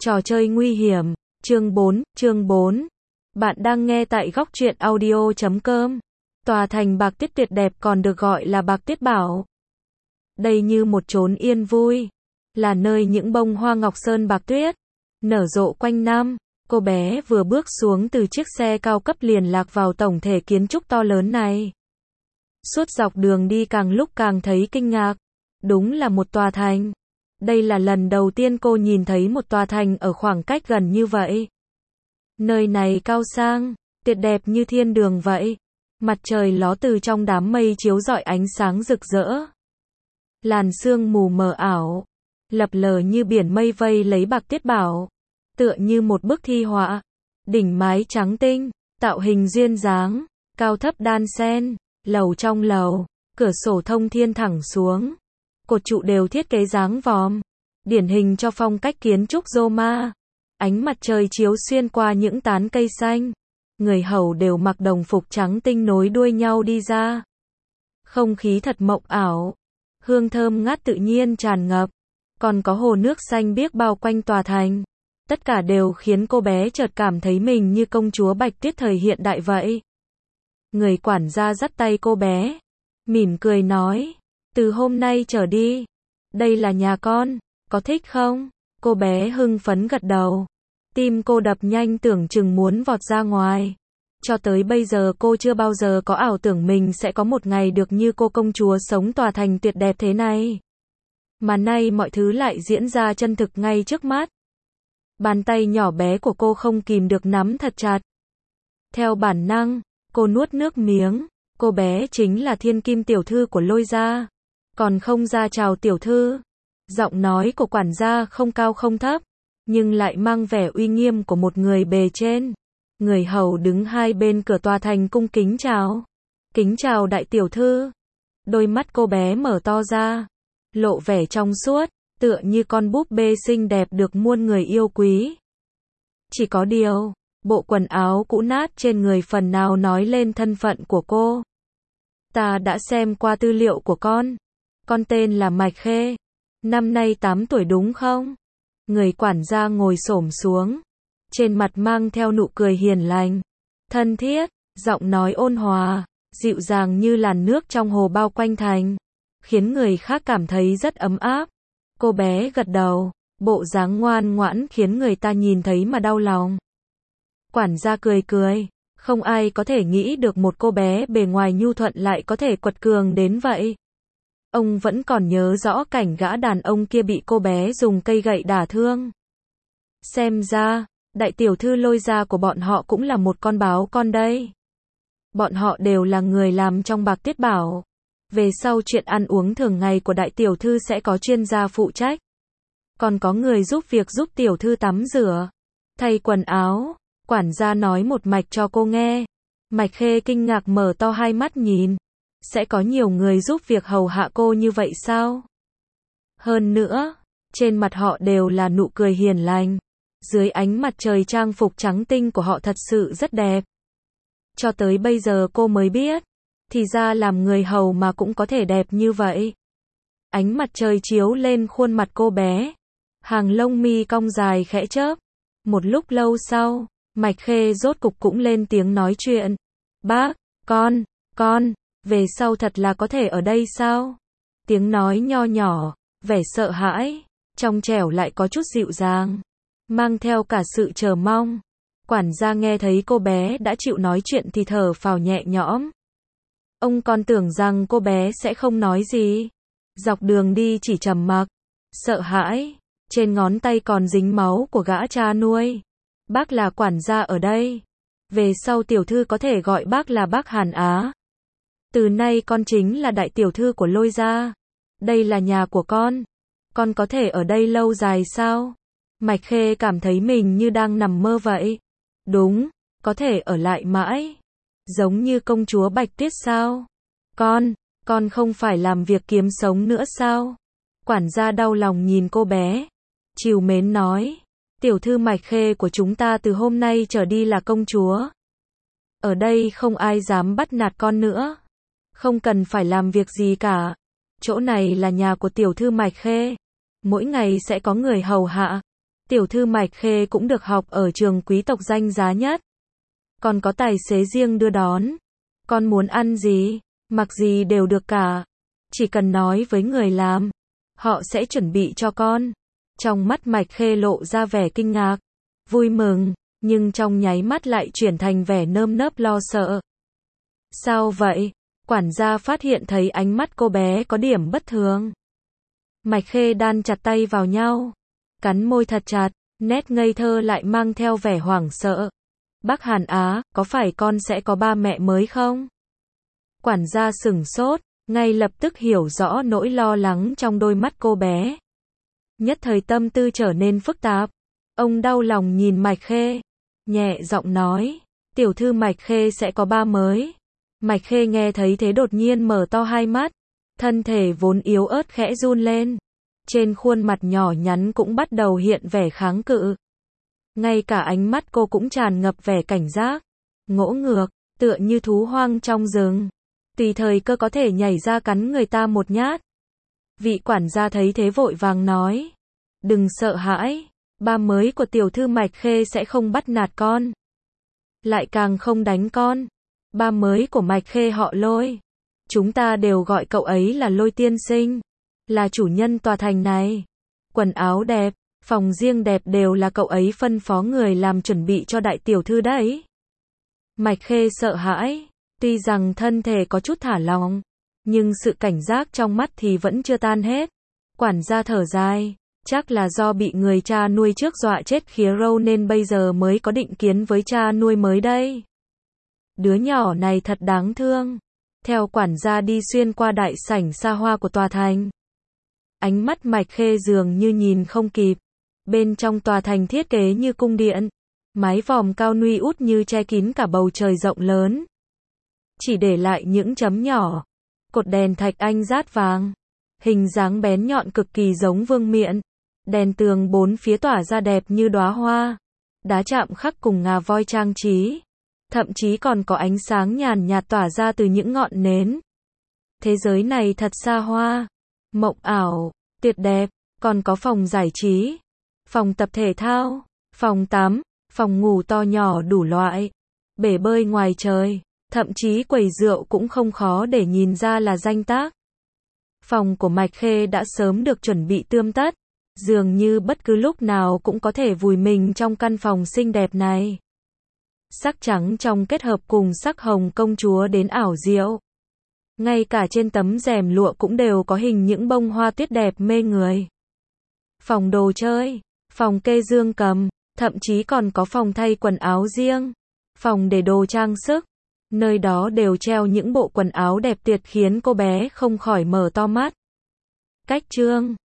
Trò chơi nguy hiểm, chương 4. Bạn đang nghe tại góc truyện audio.com. Tòa thành Bạc Tuyết tuyệt đẹp còn được gọi là Bạc Tuyết Bảo. Đây như một chốn yên vui, là nơi những bông hoa ngọc sơn bạc tuyết nở rộ quanh năm. Cô bé vừa bước xuống từ chiếc xe cao cấp liền lạc vào tổng thể kiến trúc to lớn này. Suốt dọc đường đi càng lúc càng thấy kinh ngạc. Đúng là một tòa thành. Đây là lần đầu tiên cô nhìn thấy một tòa thành ở khoảng cách gần như vậy. Nơi này cao sang, tuyệt đẹp như thiên đường vậy. Mặt trời ló từ trong đám mây chiếu rọi ánh sáng rực rỡ. Làn sương mù mờ ảo, lập lờ như biển mây vây lấy Bạc Tuyết Bảo, tựa như một bức thi họa. Đỉnh mái trắng tinh, tạo hình duyên dáng, cao thấp đan xen, lầu trong lầu, cửa sổ thông thiên thẳng xuống. Cột trụ đều thiết kế dáng vòm, điển hình cho phong cách kiến trúc Roma. Ánh mặt trời chiếu xuyên qua những tán cây xanh. Người hầu đều mặc đồng phục trắng tinh nối đuôi nhau đi ra. Không khí thật mộng ảo. Hương thơm ngát tự nhiên tràn ngập. Còn có hồ nước xanh biếc bao quanh tòa thành. Tất cả đều khiến cô bé chợt cảm thấy mình như công chúa Bạch Tuyết thời hiện đại vậy. Người quản gia dắt tay cô bé, mỉm cười nói, từ hôm nay trở đi, đây là nhà con, có thích không? Cô bé hưng phấn gật đầu. Tim cô đập nhanh tưởng chừng muốn vọt ra ngoài. Cho tới bây giờ cô chưa bao giờ có ảo tưởng mình sẽ có một ngày được như cô công chúa sống tòa thành tuyệt đẹp thế này. Mà nay mọi thứ lại diễn ra chân thực ngay trước mắt. Bàn tay nhỏ bé của cô không kìm được nắm thật chặt. Theo bản năng, cô nuốt nước miếng. Cô bé chính là thiên kim tiểu thư của Lôi gia. Còn không ra chào tiểu thư. Giọng nói của quản gia không cao không thấp, nhưng lại mang vẻ uy nghiêm của một người bề trên. Người hầu đứng hai bên cửa tòa thành cung kính chào. Kính chào đại tiểu thư. Đôi mắt cô bé mở to ra, lộ vẻ trong suốt, tựa như con búp bê xinh đẹp được muôn người yêu quý. Chỉ có điều, bộ quần áo cũ nát trên người phần nào nói lên thân phận của cô. Ta đã xem qua tư liệu của con. Con tên là Mạch Khê. Năm nay 8 tuổi đúng không? Người quản gia ngồi xổm xuống, trên mặt mang theo nụ cười hiền lành, thân thiết, giọng nói ôn hòa, dịu dàng như làn nước trong hồ bao quanh thành, khiến người khác cảm thấy rất ấm áp. Cô bé gật đầu, bộ dáng ngoan ngoãn khiến người ta nhìn thấy mà đau lòng. Quản gia cười cười, không ai có thể nghĩ được một cô bé bề ngoài nhu thuận lại có thể quật cường đến vậy. Ông vẫn còn nhớ rõ cảnh gã đàn ông kia bị cô bé dùng cây gậy đả thương. Xem ra, đại tiểu thư Lôi gia của bọn họ cũng là một con báo con đây. Bọn họ đều là người làm trong Bạc Tuyết Bảo. Về sau chuyện ăn uống thường ngày của đại tiểu thư sẽ có chuyên gia phụ trách. Còn có người giúp việc giúp tiểu thư tắm rửa, thay quần áo. Quản gia nói một mạch cho cô nghe. Mạch Khê kinh ngạc mở to hai mắt nhìn. Sẽ có nhiều người giúp việc hầu hạ cô như vậy sao? Hơn nữa, trên mặt họ đều là nụ cười hiền lành. Dưới ánh mặt trời trang phục trắng tinh của họ thật sự rất đẹp. Cho tới bây giờ cô mới biết, thì ra làm người hầu mà cũng có thể đẹp như vậy. Ánh mặt trời chiếu lên khuôn mặt cô bé. Hàng lông mi cong dài khẽ chớp. Một lúc lâu sau, Mạch Khê rốt cục cũng lên tiếng nói chuyện. Bác, con, về sau thật là có thể ở đây sao? Tiếng nói nho nhỏ, vẻ sợ hãi, trong trẻo lại có chút dịu dàng, mang theo cả sự chờ mong. Quản gia nghe thấy cô bé đã chịu nói chuyện thì thở phào nhẹ nhõm. Ông còn tưởng rằng cô bé sẽ không nói gì. Dọc đường đi chỉ trầm mặc, sợ hãi, trên ngón tay còn dính máu của gã cha nuôi. Bác là quản gia ở đây. Về sau tiểu thư có thể gọi bác là bác Hàn Á. Từ nay con chính là đại tiểu thư của Lôi gia. Đây là nhà của con. Con có thể ở đây lâu dài sao? Mạch Khê cảm thấy mình như đang nằm mơ vậy. Đúng, có thể ở lại mãi. Giống như công chúa Bạch Tuyết sao? Con không phải làm việc kiếm sống nữa sao? Quản gia đau lòng nhìn cô bé, trìu mến nói, tiểu thư Mạch Khê của chúng ta từ hôm nay trở đi là công chúa. Ở đây không ai dám bắt nạt con nữa. Không cần phải làm việc gì cả. Chỗ này là nhà của tiểu thư Mạch Khê. Mỗi ngày sẽ có người hầu hạ. Tiểu thư Mạch Khê cũng được học ở trường quý tộc danh giá nhất. Còn có tài xế riêng đưa đón. Con muốn ăn gì, mặc gì đều được cả. Chỉ cần nói với người làm, họ sẽ chuẩn bị cho con. Trong mắt Mạch Khê lộ ra vẻ kinh ngạc, vui mừng, nhưng trong nháy mắt lại chuyển thành vẻ nơm nớp lo sợ. Sao vậy? Quản gia phát hiện thấy ánh mắt cô bé có điểm bất thường. Mạch Khê đan chặt tay vào nhau, cắn môi thật chặt, nét ngây thơ lại mang theo vẻ hoảng sợ. Bác Hàn Á, có phải con sẽ có ba mẹ mới không? Quản gia sửng sốt, ngay lập tức hiểu rõ nỗi lo lắng trong đôi mắt cô bé. Nhất thời tâm tư trở nên phức tạp. Ông đau lòng nhìn Mạch Khê, nhẹ giọng nói, tiểu thư Mạch Khê sẽ có ba mới. Mạch Khê nghe thấy thế đột nhiên mở to hai mắt, thân thể vốn yếu ớt khẽ run lên. Trên khuôn mặt nhỏ nhắn cũng bắt đầu hiện vẻ kháng cự. Ngay cả ánh mắt cô cũng tràn ngập vẻ cảnh giác, ngỗ ngược, tựa như thú hoang trong rừng. Tùy thời cơ có thể nhảy ra cắn người ta một nhát. Vị quản gia thấy thế vội vàng nói, đừng sợ hãi, ba mới của tiểu thư Mạch Khê sẽ không bắt nạt con. Lại càng không đánh con. Ba mới của Mạch Khê họ Lôi. Chúng ta đều gọi cậu ấy là Lôi tiên sinh. Là chủ nhân tòa thành này. Quần áo đẹp, phòng riêng đẹp đều là cậu ấy phân phó người làm chuẩn bị cho đại tiểu thư đấy. Mạch Khê sợ hãi, tuy rằng thân thể có chút thả lỏng, nhưng sự cảnh giác trong mắt thì vẫn chưa tan hết. Quản gia thở dài, chắc là do bị người cha nuôi trước dọa chết khía râu nên bây giờ mới có định kiến với cha nuôi mới đây. Đứa nhỏ này thật đáng thương. Theo quản gia đi xuyên qua đại sảnh xa hoa của tòa thành. Ánh mắt Mạch Khê dường như nhìn không kịp. Bên trong tòa thành thiết kế như cung điện. Mái vòm cao nuôi út như che kín cả bầu trời rộng lớn. Chỉ để lại những chấm nhỏ. Cột đèn thạch anh rát vàng. Hình dáng bén nhọn cực kỳ giống vương miện. Đèn tường bốn phía tỏa ra đẹp như đóa hoa. Đá chạm khắc cùng ngà voi trang trí. Thậm chí còn có ánh sáng nhàn nhạt tỏa ra từ những ngọn nến. Thế giới này thật xa hoa, mộng ảo, tuyệt đẹp. Còn có phòng giải trí, phòng tập thể thao, phòng tắm, phòng ngủ to nhỏ đủ loại, bể bơi ngoài trời, thậm chí quầy rượu cũng không khó để nhìn ra là danh tác. Phòng của Mạch Khê đã sớm được chuẩn bị tươm tất, dường như bất cứ lúc nào cũng có thể vùi mình trong căn phòng xinh đẹp này. Sắc trắng trong kết hợp cùng sắc hồng công chúa đến ảo diệu. Ngay cả trên tấm rèm lụa cũng đều có hình những bông hoa tuyết đẹp mê người. Phòng đồ chơi, phòng kê dương cầm, thậm chí còn có phòng thay quần áo riêng, phòng để đồ trang sức. Nơi đó đều treo những bộ quần áo đẹp tuyệt khiến cô bé không khỏi mở to mắt. Cách chương